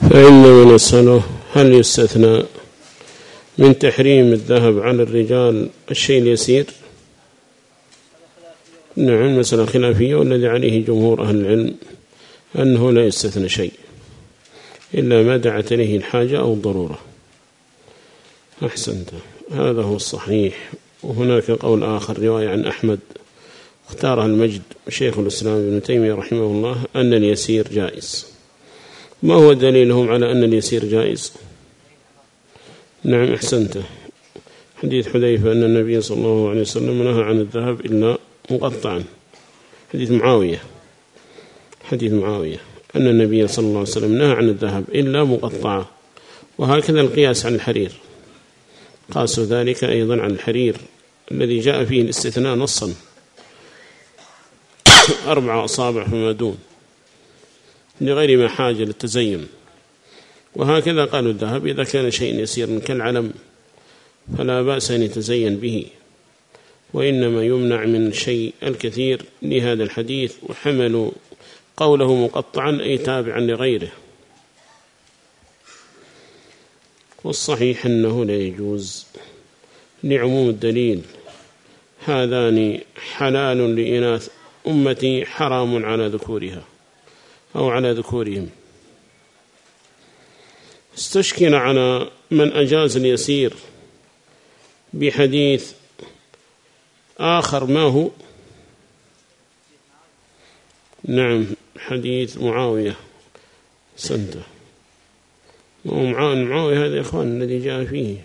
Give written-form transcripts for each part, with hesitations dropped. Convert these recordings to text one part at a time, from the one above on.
فإن من يسأله هل يستثنى من تحريم الذهب على الرجال الشيء اليسير؟ نعم، مسألة خلافية، والذي عليه جمهور أهل العلم أنه لا يستثنى شيء إلا ما دعت إليه الحاجة أو الضرورة. أحسنت، هذا هو الصحيح. وهناك قول آخر رواية عن أحمد اختارها المجد شيخ الإسلام ابن تيمية رحمه الله أن اليسير جائز. ما هو دليلهم على أن اليسير جائز؟ نعم، أحسنت، حديث حذيفة أن النبي صلى الله عليه وسلم نهى عن الذهب إلا مقطعا. حديث معاوية أن النبي صلى الله عليه وسلم نهى عن الذهب إلا مقطعا. وهكذا القياس عن الحرير، قاسوا ذلك أيضا عن الحرير الذي جاء فيه الاستثناء نصا 4 أصابع فما دون لغير ما حاجة للتزين. وهكذا قالوا الذهب إذا كان شيء يسير كالعلم فلا بأس أن يتزين به، وإنما يمنع من شيء الكثير لهذا الحديث، وحملوا قوله مقطعا أي تابعا لغيره. والصحيح أنه لا يجوز لعموم الدليل: هذان حلال لإناث أمتي حرام على ذكورها أو على ذكورهم. استشكل على من أجاز اليسير بحديث آخر ما هو؟ نعم، حديث معاوية سنته. معاوية هذا يا إخوان الذي جاء فيه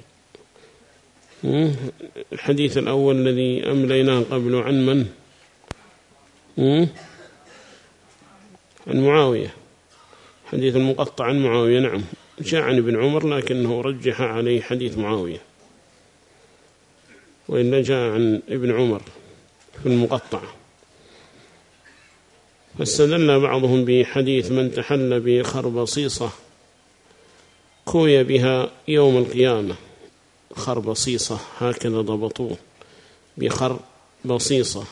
الحديث الأول الذي أمليناه قبله عن من؟ عن معاوية، حديث المقطع عن معاوية. نعم، جاء عن ابن عمر لكنه رجح عليه حديث معاوية، وإلا جاء عن ابن عمر في المقطع. فاستدل بعضهم بحديث من تحل بخربصيصة كوي بها يوم القيامة. خربصيصة هكذا ضبطوه، بخربصيصة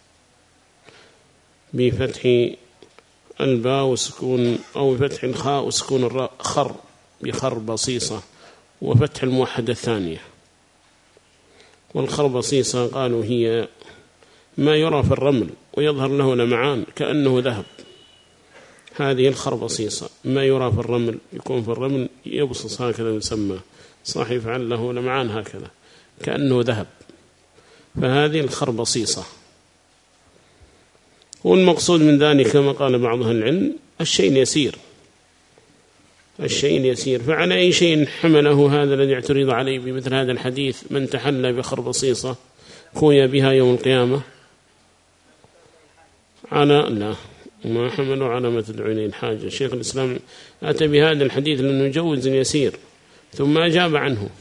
بفتح الباء وسكون، أو بفتح الخاء وسكون الراء، خر بخربصيصة، وفتح الموحدة الثانية. والخربصيصة قالوا هي ما يرى في الرمل ويظهر له لمعان كأنه ذهب. هذه الخربصيصة ما يرى في الرمل، يكون في الرمل يبصص هكذا يسمى، صح، يفعل له لمعان هكذا كأنه ذهب، فهذه الخربصيصة. والمقصود من ذلك كما قال بعض أهل العلم الشيء اليسير. فعلى أي شيء حمله هذا الذي اعترض عليه بمثل هذا الحديث من تحلى بخربصيصة كوي بها يوم القيامة؟ لا، ما حملوا على ما تدعو إليه الحاجة. شيخ الإسلام أتى بهذا الحديث لأنه يجوز اليسير ثم أجاب عنه.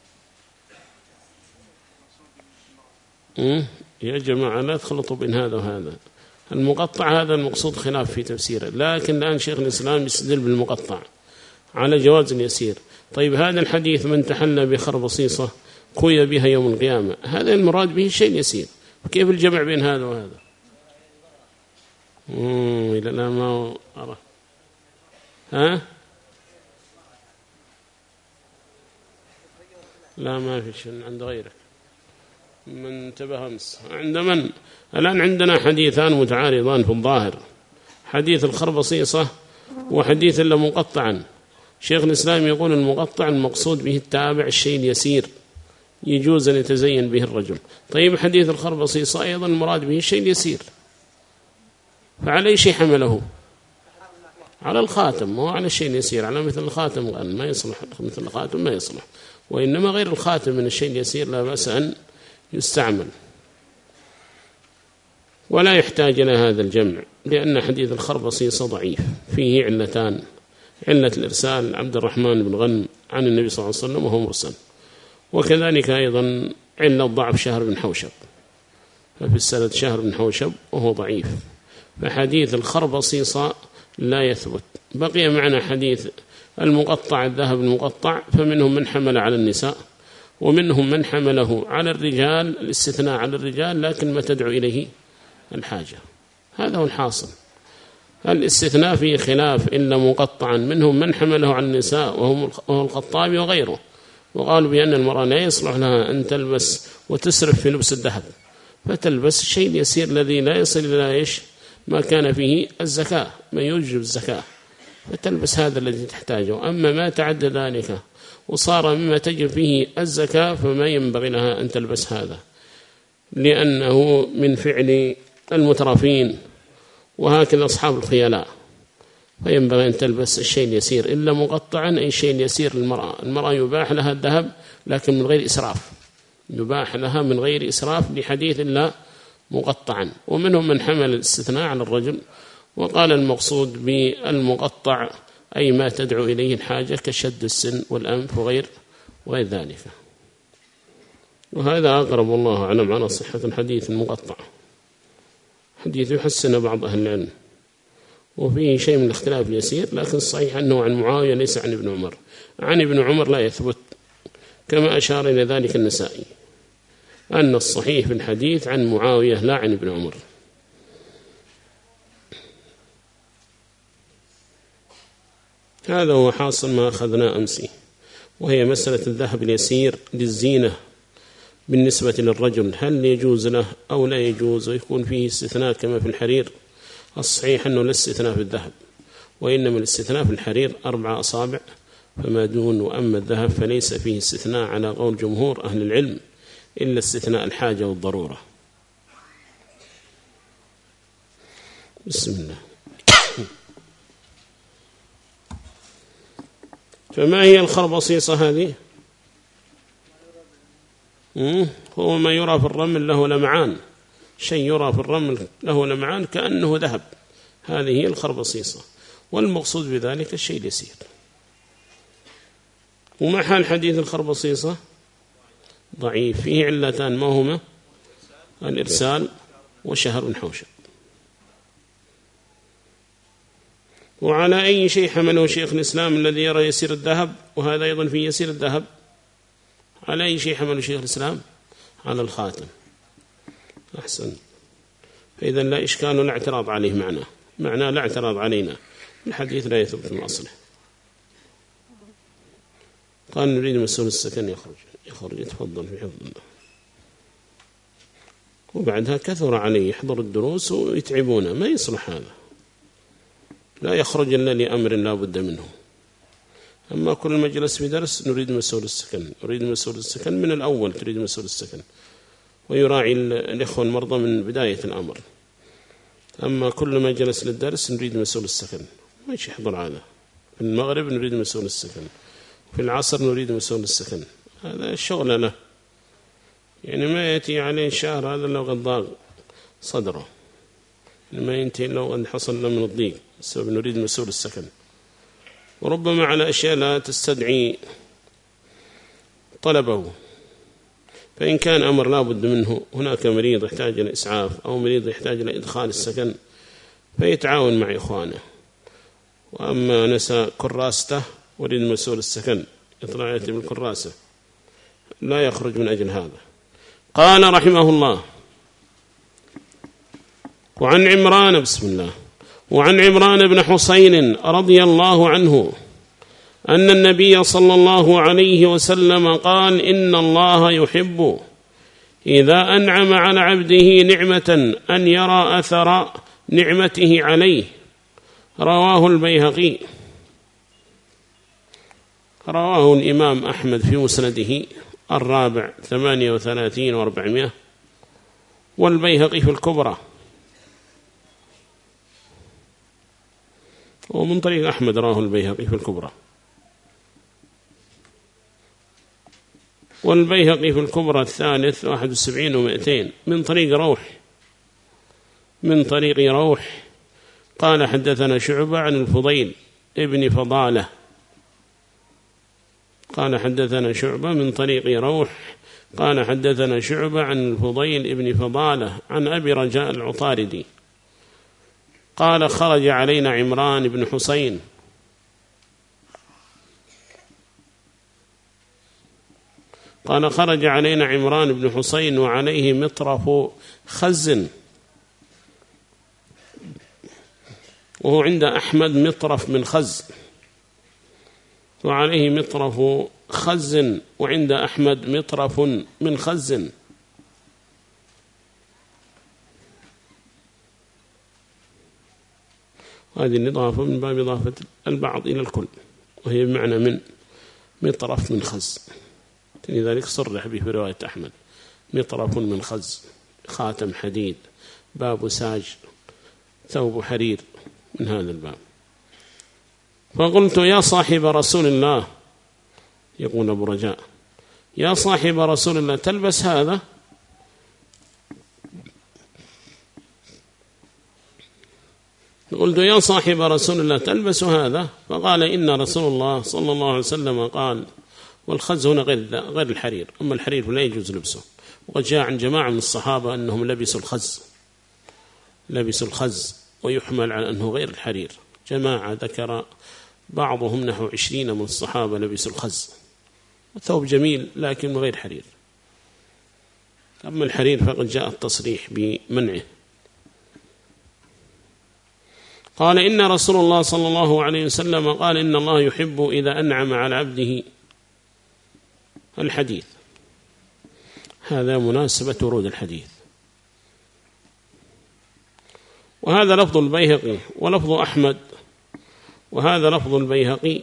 يا جماعة لا تخلطوا بين هذا وهذا. المقطع هذا المقصود خلاف في تفسيره، لكن الآن شيخ الإسلام يستدل بالمقطع على جواز اليسير. طيب هذا الحديث من تحلى بخربصيصة كوي بها يوم القيامة، هذا المراد به الشيء اليسير، كيف الجمع بين هذا وهذا؟ إذا لا ما أرى. لا، ما في شيء عند غيرك من انتبه أمس. عند من؟ الآن عندنا حديثان متعارضان في الظاهر، حديث الخربصيصة وحديث إلا مقطعا. شيخ الإسلام يقول المقطع المقصود به التابع الشيء اليسير يجوز أن يتزين به الرجل. طيب حديث الخربصيصة أيضا المراد به الشيء اليسير، فعلى أي شيء حمله؟ على الخاتم، مو على الشيء اليسير. على مثل الخاتم ما يصلح، مثل الخاتم ما يصلح، وإنما غير الخاتم من الشيء اليسير لا بأس أن يستعمل، ولا يحتاج إلى هذا الجمع، لأن حديث الخربصيصة ضعيف، فيه علتان: علة الإرسال عبد الرحمن بن غنم عن النبي صلى الله عليه وسلم وهو مرسل، وكذلك أيضا علة ضعف شهر بن حوشب، ففي السند شهر بن حوشب وهو ضعيف، فحديث الخربصيصة لا يثبت. بقي معنا حديث المقطع، الذهب المقطع، فمنهم من حمل على النساء ومنهم من حمله على الرجال، الاستثناء على الرجال لكن ما تدعو إليه الحاجة. هذا هو الحاصل. الاستثناء فيه خلاف إلا مقطعا، منهم من حمله عن النساء وهو الخطابي وغيره، وقالوا بأن المرأة لا يصلح لها أن تلبس وتسرف في لبس الذهب، فتلبس الشيء اليسير الذي لا يصل إلى ما كان فيه الزكاة، ما يوجب الزكاة، فتلبس هذا الذي تحتاجه. أما ما تعدى ذلك وصار مما تجب فيه الزكاة فما ينبغي لها أن تلبس هذا، لأنه من فعل المترفين، وهكذا أصحاب الخيلاء، فينبغي أن تلبس الشيء اليسير إلا مقطعا، أي شيء اليسير للمرأة. المرأة يباح لها الذهب لكن من غير إسراف، يباح لها من غير إسراف لحديث إلا مقطعا. ومنهم من حمل الاستثناء على الرجل، وقال المقصود بالمقطع أي ما تدعو إليه الحاجة كشد السن والأنف وغير ذلك. وهذا أقرب والله أعلم على صحة الحديث المقطع، حديث يحسن بعض أهل العلم، وفيه شيء من الاختلاف اليسير، لكن الصحيح أنه عن معاوية ليس عن ابن عمر. عن ابن عمر لا يثبت، كما أشار إلى ذلك النسائي، أن الصحيح في الحديث عن معاوية لا عن ابن عمر. هذا هو حاصل ما أخذنا أمسي، وهي مسألة الذهب اليسير للزينة بالنسبة للرجل، هل يجوز له أو لا يجوز، ويكون فيه استثناء كما في الحرير. الصحيح أنه لا استثناء في الذهب، وإنما الاستثناء في الحرير 4 أصابع فما دون، وأما الذهب فليس فيه استثناء على قول جمهور أهل العلم إلا استثناء الحاجة والضرورة. بسم الله. فما هي الخربصيصة هذه؟ هو ما يرى في الرمل له لمعان، شيء يرى في الرمل له لمعان كأنه ذهب، هذه هي الخربصيصة، والمقصود بذلك الشيء اليسير. وما حال حديث الخربصيصة؟ ضعيف، فيه علتان، ما هما؟ الإرسال وشهر حوشب. وعلى أي شيء حمله شيخ الإسلام الذي يرى يسير الذهب؟ وهذا أيضا في يسير الذهب. على أي شيء حمله شيخ الإسلام؟ على الخاتم. أحسن، فإذا لا إشكال ولا اعتراض عليه، معناه لا اعتراض علينا، الحديث لا يثبت من أصله. قال نريد مسؤول السكن يخرج يتفضل في حفظ الله. وبعدها كثر عليه يحضر الدروس ويتعبونه، ما يصلح هذا، لا يخرج إلا لأمر لا بد منه. أما كل مجلس في درس نريد مسؤول السكن، نريد مسؤول السكن من الأول، تريد مسؤول السكن، ويراعي الإخوة المرضى من بداية الأمر. أما كل مجلس للدرس نريد مسؤول السكن، ما يحضر هذا. في المغرب نريد مسؤول السكن، في العصر نريد مسؤول السكن، هذا الشغل له، يعني ما يأتي عليه شهر هذا لو قد ضاق صدره، ما ينتهي لو قد حصل له من الضيق، السبب نريد مسؤول السكن. وربما على أشياء لا تستدعي طلبه، فإن كان أمر لا بد منه، هناك مريض يحتاج إلى إسعاف أو مريض يحتاج إلى إدخال السكن، فيتعاون مع إخوانه. وأما نسى كراسته وريد مسؤول السكن يطلع يأتي بالكراسة، لا يخرج من أجل هذا. قال رحمه الله: وعن عمران، بسم الله، وعن عمران بن حسين رضي الله عنه أن النبي صلى الله عليه وسلم قال: إن الله يحب إذا أنعم على عبده نعمة أن يرى أثر نعمته عليه. رواه البيهقي. رواه الإمام أحمد في مسنده 38 و400، والبيهقي في الكبرى، ومن طريق أحمد رواه البيهقي في الكبرى، والبيهقي في الكبرى 71 و200 من طريق روح. قال: حدثنا شعبة عن الفضيل ابن فضالة. قال: حدثنا شعبة من طريق روح. قال: حدثنا شعبة عن الفضيل ابن فضالة عن أبي رجاء العطاردي قال: خرج علينا عمران بن حسين قال: خرج علينا عمران بن حسين وعليه مطرف خز وهو عند أحمد مطرف من خز، وعليه مطرف خز، وعند أحمد مطرف من خز. هذه الإضافة من باب إضافة البعض إلى الكل، وهي بمعنى من مطرف من خز، لذلك صرح به في رواية أحمد مطرف من خز، خاتم حديد، باب ساج، ثوب حرير، من هذا الباب. فقلت يا صاحب رسول الله، يقول أبو رجاء يا صاحب رسول الله تلبس هذا؟ قلت يا صاحب رسول الله تلبس هذا؟ فقال إن رسول الله صلى الله عليه وسلم قال، والخز هنا غير الحرير، أما الحرير فلا يجوز لبسه. وقد جاء عن جماعة من الصحابة أنهم لبسوا الخز ويحمل على أنه غير الحرير. جماعة ذكر بعضهم نحو 20 من الصحابة لبسوا الخز، ثوب جميل لكن غير حرير. أما الحرير فقد جاء التصريح بمنعه. قال إن رسول الله صلى الله عليه وسلم قال إن الله يحب إذا أنعم على عبده الحديث. هذا مناسبة ورود الحديث. وهذا لفظ البيهقي ولفظ أحمد، وهذا لفظ البيهقي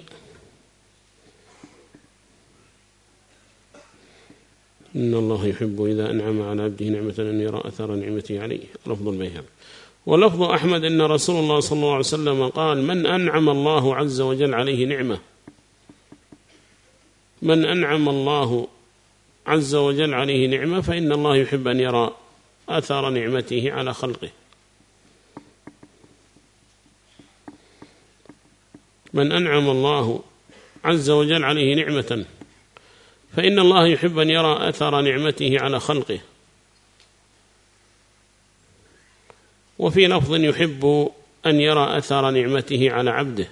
إن الله يحب إذا أنعم على عبده نعمة أن يرى أثر نعمته عليه، لفظ البيهقي. ولفظ أحمد إن رسول الله صلى الله عليه وسلم قال من أنعم الله عز وجل عليه نعمة، من أنعم الله عز وجل عليه نعمة فإن الله يحب أن يرى أثر نعمته على خلقه. من أنعم الله عز وجل عليه نعمة فإن الله يحب أن يرى أثر نعمته على خلقه. وفي لفظ يحب أن يرى أثر نعمته على عبده،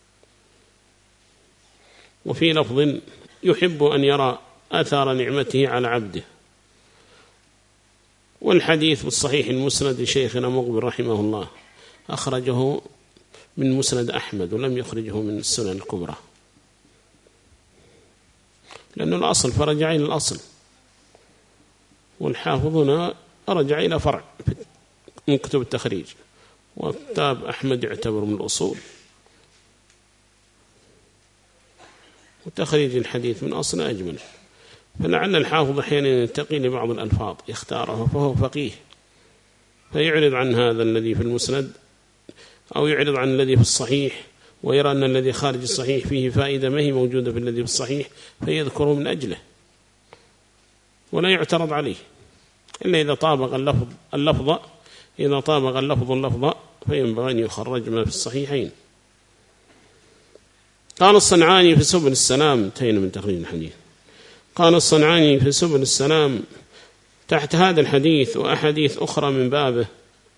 وفي لفظ يحب أن يرى أثر نعمته على عبده. والحديث بالصحيح المسند لشيخنا مقبل رحمه الله، أخرجه من مسند أحمد ولم يخرجه من السنن الكبرى، لأنه الأصل فرجع إلى الأصل، والحافظ هنا رجع إلى فرع من كتب التخريج، وكتاب أحمد يعتبر من الأصول، وتخريج الحديث من أصل أجمل. فلعل الحافظ أحيانا ينتقي لبعض الألفاظ يختارها، فهو فقيه فيعرض عن هذا الذي في المسند أو يعرض عن الذي في الصحيح، ويرى أن الذي خارج الصحيح فيه فائدة ما هي موجودة في الذي في الصحيح فيذكره من أجله، ولا يعترض عليه إلا إذا طابق اللفظ إذا طابق اللفظ فينبغي أن يخرج ما في الصحيحين. قال الصنعاني في سبل السلام، انتهينا من تخريج الحديث. قال الصنعاني في سبل السلام تحت هذا الحديث وأحاديث أخرى من بابه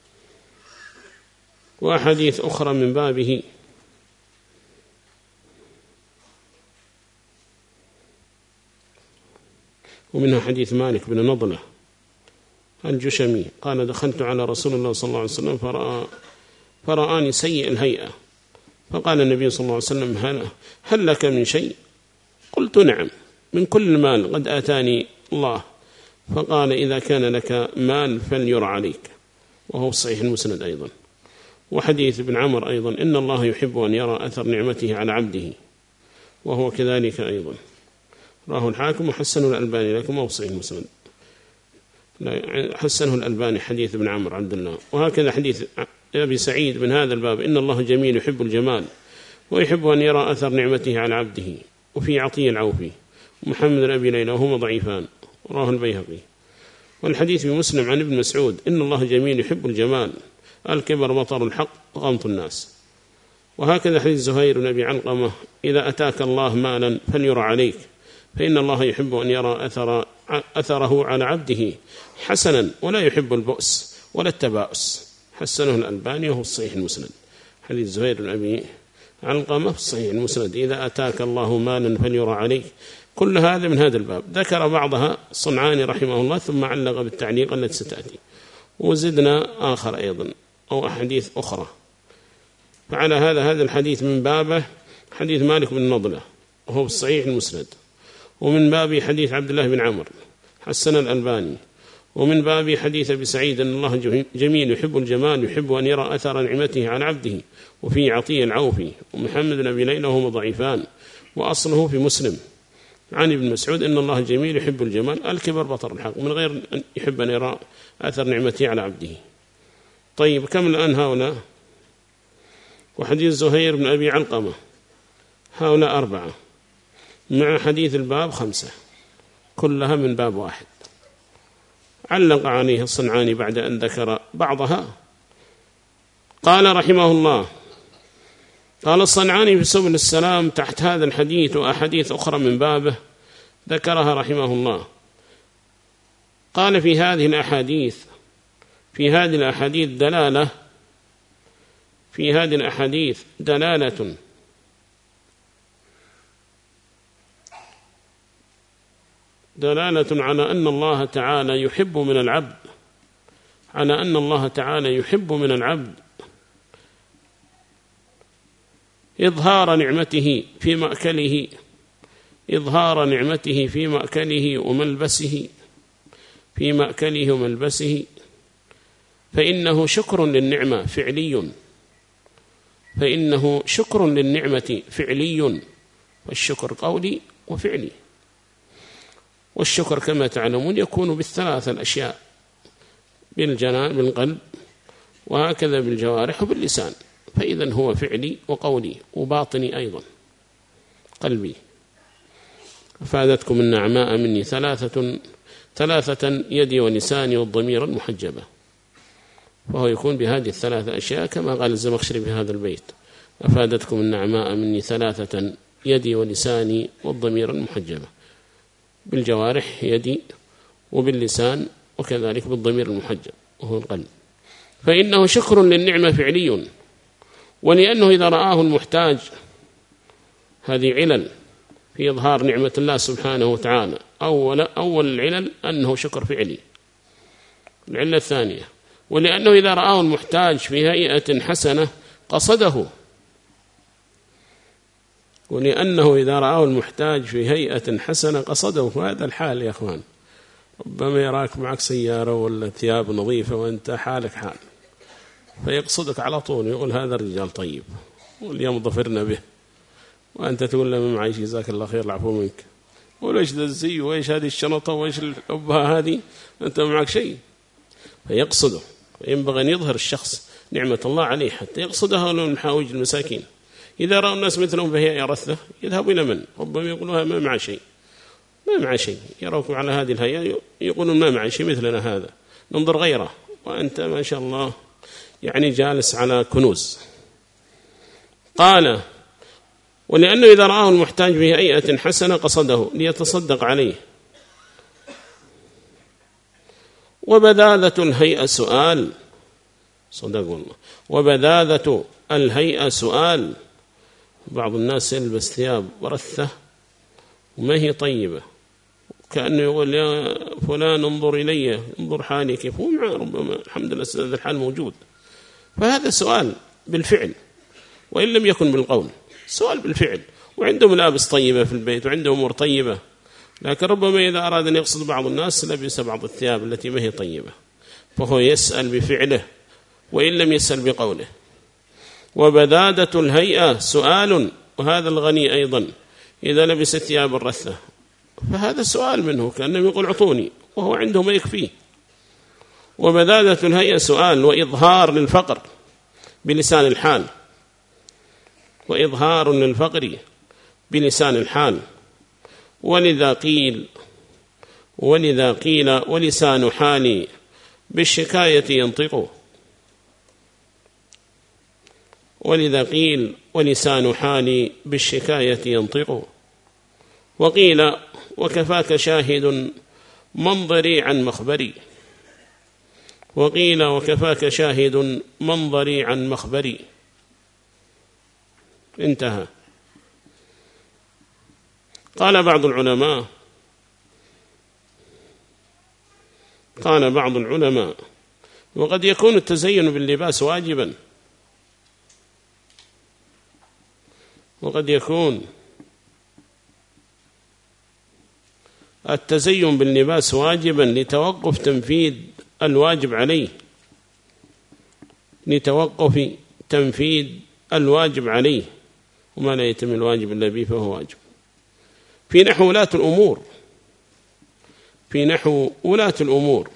ومنها حديث مالك بن نضلة الجشمي قال دخلت على رسول الله صلى الله عليه وسلم فرآني سيء الهيئة، فقال النبي صلى الله عليه وسلم هل لك من شيء؟ قلت نعم، من كل المال قد آتاني الله. فقال إذا كان لك مال فليرى عليك، وهو صحيح المسند أيضا. وحديث ابن عمر أيضا إن الله يحب أن يرى أثر نعمته على عبده، وهو كذلك أيضا. راه الحاكم وحسنه الألباني، لكن ما هو صحيح المسند، حسنه الألباني حديث ابن عمر عبد الله. وهكذا حديث أبي سعيد من هذا الباب إن الله جميل يحب الجمال ويحب أن يرى أثر نعمته على عبده. وفي عطية العوفي ومحمد بن أبي ليلى وهما ضعيفان، راه البيهقي. والحديث بمسلم عن ابن مسعود إن الله جميل يحب الجمال، الكبر مطر الحق وغمط الناس. وهكذا حديث زهير بن أبي علقمة إذا أتاك الله مالا فليرى عليك، فإن الله يحب أن يرى أثره على عبده حسنا ولا يحب البؤس ولا التباؤس. حسنه الألباني وهو الصحيح المسند. حديث زهير بن أبي علقمة في الصحيح المسند إذا أتاك الله مالا فليرى عليك. كل هذا من هذا الباب. ذكر بعضها الصنعاني رحمه الله ثم علق بالتعليق التي ستأتي، وزدنا آخر أيضا أو أحاديث أخرى فعلى هذا الحديث من بابه حديث مالك بن نضلة وهو بالصحيح المسند، ومن باب حديث عبد الله بن عمر حسن الألباني، ومن باب حديث أبي سعيد أن الله جميل يحب الجمال يحب أن يرى أثر نعمته على عبده، وفي عطية العوفي ومحمد بن أبي ليلى وهما ضعيفان، وأصله في مسلم عن ابن مسعود إن الله جميل يحب الجمال الكبر بطر الحق، من غير أن يحب أن يرى أثر نعمته على عبده. طيب كم الآن هؤلاء؟ وحديث زهير بن أبي علقمة، هؤلاء 4 مع حديث الباب 5 كلها من باب واحد. علق عليه الصنعاني بعد أن ذكر بعضها قال رحمه الله: قال الصنعاني في سبل السلام تحت هذا الحديث وأحاديث أخرى من بابه ذكرها رحمه الله، قال في هذه الأحاديث دلالة على أن الله تعالى يحب من العبد إظهار نعمته في مأكله وملبسه، فإنه شكر للنعمة فعلي، والشكر قولي وفعلي. والشكر كما تعلمون يكون بالثلاث الأشياء: بالقلب وهكذا بالجوارح وباللسان، فإذا هو فعلي وقولي وباطني أيضا قلبي. أفادتكم النعماء مني ثلاثة يدي ولساني والضمير المحجبة، فهو يكون بهذه ال3 أشياء كما قال الزمخشري في هذا البيت: أفادتكم النعماء مني 3 يدي ولساني والضمير المحجبة، بالجوارح يدي وباللسان وكذلك بالضمير المحجب وهو القلب. فإنه شكر للنعمة فعلي، ولأنه إذا رآه المحتاج، هذه علل في إظهار نعمة الله سبحانه وتعالى. أول العلل أنه شكر فعلي. العلة الثانية: ولأنه إذا رآه المحتاج في هيئة حسنة قصده، وهذا الحال يا أخوان. ربما يراك معك سيارة ولا ثياب نظيفة وأنت حالك حال، فيقصدك على طول، يقول هذا الرجال طيب واليوم ظفرنا به، وأنت تقول له ما معي شيء جزاك الله خير العفو منك، وليش ذا الزي وإيش هذه الشنطة وإيش الحبها هذه، أنت ما معك شيء. فيقصده، وينبغي أن يظهر الشخص نعمة الله عليه حتى يقصدها من حاوج المساكين. إذا رأوا الناس مثلهم فهي رثة يذهبوا إلى من؟ ربما يقولوا ما مع شيء، يروكم على هذه الهيئة يقولون ما مع شيء مثلنا هذا، ننظر غيره، وأنت ما شاء الله يعني جالس على كنوز. قال: ولأنه إذا رآه المحتاج في هيئة حسنة قصده ليتصدق عليه. وبذاذة الهيئة سؤال، صدق والله، وبذاذة الهيئة سؤال. بعض الناس يلبس ثياب ورثة وما هي طيبة، كأنه يقول يا فلان انظر إلي، انظر حالي كيف هو معه، ربما الحمد لله هذا الحال موجود. فهذا سؤال بالفعل وإن لم يكن بالقول، سؤال بالفعل. وعنده ملابس طيبة في البيت وعنده أمور طيبة، لكن ربما إذا أراد أن يقصد بعض الناس لبس بعض الثياب التي ما هي طيبة، فهو يسأل بفعله وإن لم يسأل بقوله. وبذادة الهيئة سؤال، وهذا الغني أيضا إذا لبس ثياب الرثة فهذا سؤال منه، كأنه يقول عطوني، وهو عنده ما يكفيه. وبذادة الهيئة سؤال، وإظهار للفقر بلسان الحال، وإظهار للفقر بلسان الحال. ولذا قيل ولسان حالي بالشكاية ينطق. ولذا قيل ولسان حالي بالشكاية ينطق. وقيل وكفاك شاهد منظري عن مخبري. وقيل وكفاك شاهد منظري عن مخبري. انتهى. قال بعض العلماء وقد يكون التزين باللباس واجبا، وقد يكون التزين باللباس واجبا لتوقف تنفيذ الواجب عليه، لتوقف تنفيذ الواجب عليه، وما لا يتم الواجب إلا به فهو واجب. في نحو ولاة الأمور، في نحو ولاة الأمور،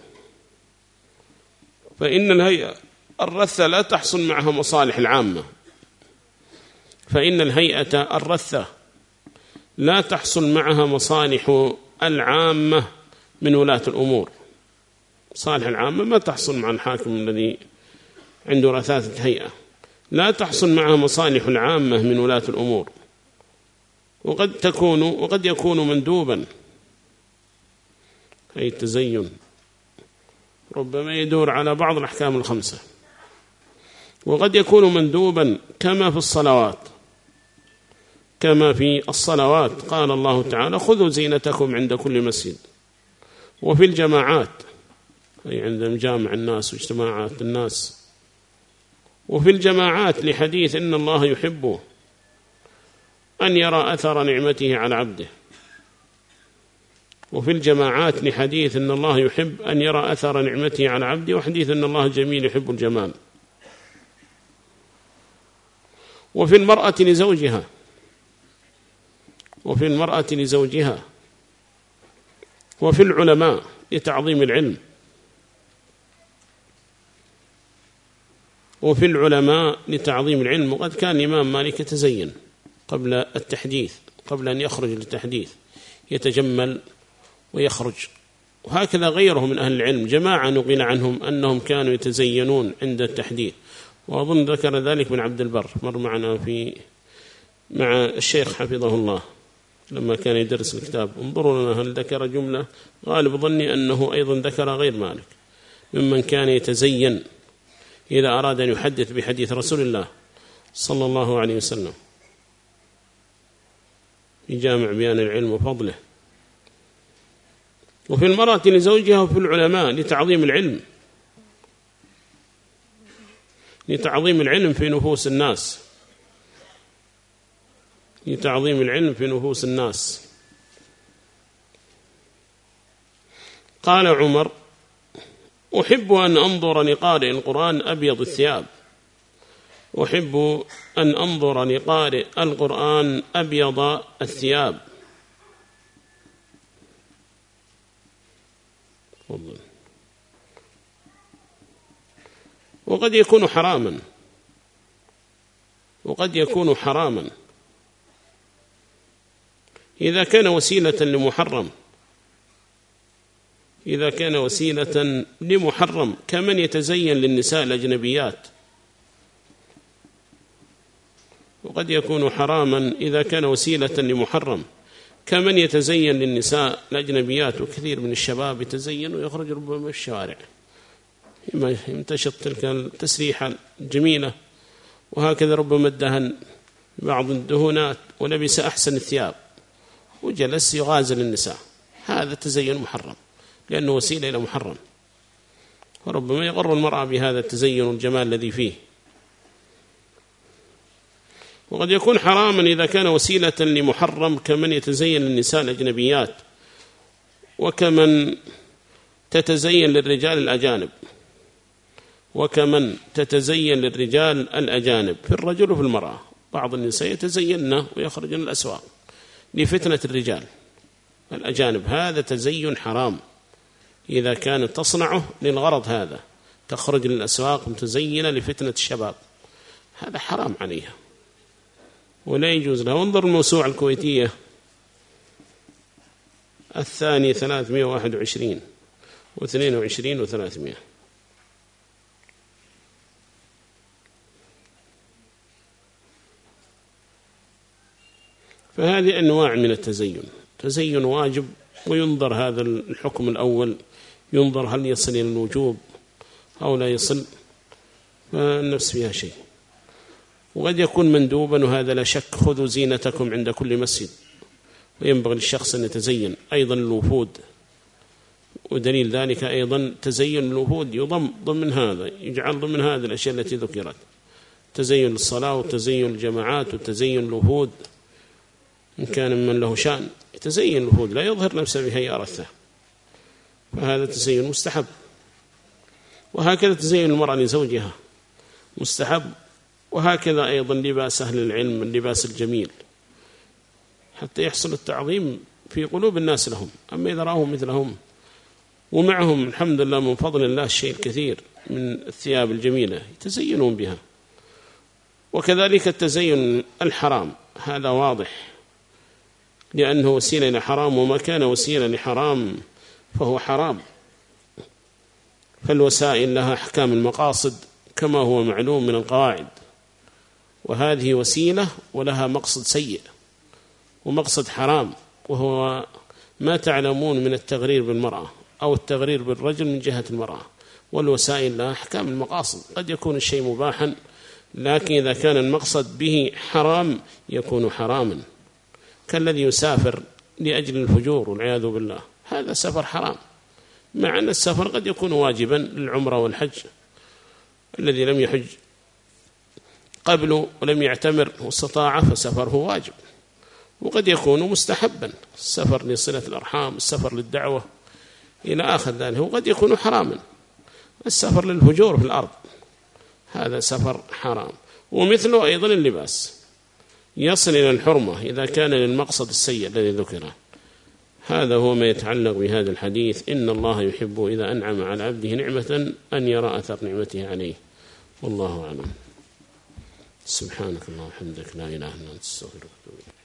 فإن الهيئة الرثة لا تحصل معها مصالح العامة، فإن الهيئة الرثة لا تحصل معها مصالح العامة من ولاة الأمور. مصالح العامة ما تحصل مع الحاكم الذي عنده رثاثة هيئة، لا تحصل معها مصالح العامة من ولاة الأمور، وقد يكون مندوبا، أي التزين ربما يدور على بعض الأحكام الخمسة، وقد يكون مندوبا كما في الصلوات، كما في الصلوات قال الله تعالى خذوا زينتكم عند كل مسجد، وفي الجماعات أي عند مجامع الناس واجتماعات الناس، وفي الجماعات لحديث إن الله يحب أن يرى أثر نعمته على عبده، وفي الجماعات لحديث إن الله يحب أن يرى أثر نعمته على عبده، وحديث إن الله جميل يحب الجمال. وفي المرأة لزوجها، وفي المرأة لزوجها، وفي العلماء لتعظيم العلم، وفي العلماء لتعظيم العلم. وقد كان الإمام مالك يتزين قبل التحديث، قبل أن يخرج للتحديث يتجمل ويخرج، وهكذا غيره من أهل العلم جماعة نقل عنهم أنهم كانوا يتزينون عند التحديث، وأظن ذكر ذلك من عبد البر، مر معنا مع الشيخ حفظه الله لما كان يدرس الكتاب. انظروا لنا هل ذكر جملة، غالب ظني أنه أيضا ذكر غير مالك ممن كان يتزين إذا أراد أن يحدث بحديث رسول الله صلى الله عليه وسلم في جامع بيان العلم وفضله. وفي المرأة لزوجها، وفي العلماء لتعظيم العلم، لتعظيم العلم في نفوس الناس، لتعظيم العلم في نفوس الناس. قال عمر أحب أن أنظر لقارئ القرآن أبيض الثياب، أحب أن أنظر لقارئ القرآن أبيض الثياب. وقد يكون حراما، وقد يكون حراما إذا كان وسيلة لمحرم، إذا كان وسيلة لمحرم كمن يتزين للنساء الأجنبيات. وقد يكون حراما إذا كان وسيلة لمحرم كمن يتزين للنساء الأجنبيات. وكثير من الشباب يتزين ويخرج ربما في الشوارع يمتشط تلك التسريحة الجميلة، وهكذا ربما ادهن بعض الدهونات ولبس أحسن الثياب وجلس يغازل النساء. هذا تزين محرم لأنه وسيلة إلى محرم، وربما يغر المرأة بهذا التزين والجمال الذي فيه. وقد يكون حراما إذا كان وسيلة لمحرم كمن يتزين للنساء الأجنبيات، وكمن تتزين للرجال الأجانب، وكمن تتزين للرجال الأجانب في الرجل وفي المرأة. بعض النساء يتزين ويخرجن الأسواق لفتنة الرجال الأجانب، هذا تزين حرام إذا كانت تصنعه للغرض هذا، تخرج للأسواق متزينة لفتنة الشباب، هذا حرام عليها ولا يجوز له. انظر الموسوعة الكويتية الثاني 321 و22 و300. فهذه أنواع من التزين، تزين واجب وينظر هذا الحكم الأول، ينظر هل يصل إلى الوجوب أو لا يصل، فالنفس فيها شيء. وقد يكون مندوبا، وهذا لا شك خذوا زينتكم عند كل مسجد، وينبغي للشخص أن يتزين. أيضا الوفود، ودليل ذلك أيضا تزين الوفود يضم ضمن هذا، يجعل ضمن هذه الأشياء التي ذكرت، تزين الصلاة وتزين الجماعات وتزين الوفود، إن كان من له شأن يتزين الوفود لا يظهر نفسه بهيئة رثة، فهذا تزين مستحب. وهكذا تزين المرأة لزوجها مستحب، وهكذا أيضا لباس أهل العلم اللباس الجميل حتى يحصل التعظيم في قلوب الناس لهم. أما إذا رأوهم مثلهم ومعهم الحمد لله من فضل الله الشيء الكثير من الثياب الجميلة يتزينون بها. وكذلك التزين الحرام هذا واضح، لأنه وسيلة لحرام، وما كان وسيلة لحرام فهو حرام. فالوسائل لها أحكام المقاصد كما هو معلوم من القواعد، وهذه وسيلة ولها مقصد سيء ومقصد حرام، وهو ما تعلمون من التغرير بالمرأة أو التغرير بالرجل من جهة المرأة. والوسائل لها أحكام المقاصد، قد يكون الشيء مباحا، لكن إذا كان المقصد به حرام يكون حراما، كالذي يسافر لأجل الفجور والعياذ بالله، هذا سفر حرام، مع أن السفر قد يكون واجبا للعمرة والحج. الذي لم يحج قبله ولم يعتمر واستطاع فسفره واجب، وقد يكون مستحبا، السفر لصلة الأرحام، السفر للدعوة إلى آخر ذلك، وقد يكون حراما، السفر للفجور في الأرض هذا سفر حرام. ومثله أيضا اللباس يصل إلى الحرمة إذا كان للمقصد السيء الذي ذكره. هذا هو ما يتعلق بهذا الحديث: إن الله يحب إذا أنعم على عبده نعمة أن يرى أثر نعمته عليه. والله أعلم. سبحانك اللهم وبحمدك لا إله إلا أنت، استغفرك وأتوب إليك.